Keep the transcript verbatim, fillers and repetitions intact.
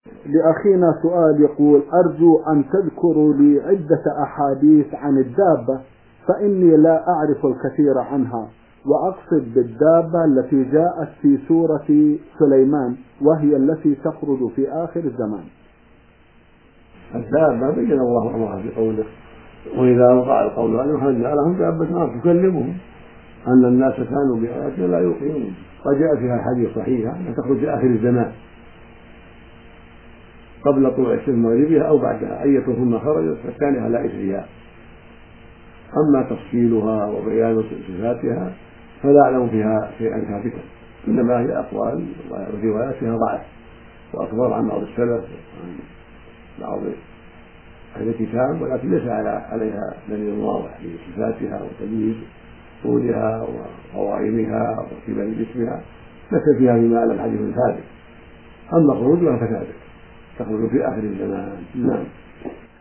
لأخينا سؤال يقول: أرجو أن تذكروا لي عدة أحاديث عن الدابة، فإني لا أعرف الكثير عنها، وأقصد بالدابة التي جاءت في سورة سليمان وهي التي تخرج في آخر الزمان. الدابة بين الله أمرها في قوله: وإذا وقع القول عليهم فجعل لهم دابة تكلمهم أن الناس كانوا بآياتنا لا يوقنون. وجاء فيها حديث صحيحة أن تخرج في آخر الزمان قبل طلوع الشمس مغربها أو بعدها، أيتهن خرجت فكان على إثرها. أما تفصيلها وبيان صفاتها فلا أعلم فيها شيئا ثابتا، إنما هي أقوال وروايات فيها ضعف وأخبار عن بعض السلف وعن بعض أهل الكتاب، ولكن ليس عليها دليل واضح في صفاتها وتمييز طولها وقوائمها وكبر جسمها، ليس فيها فيما أعلم حديث ثابت. أما خروجها فثابت، تخرج في آخر الزمان. نعم.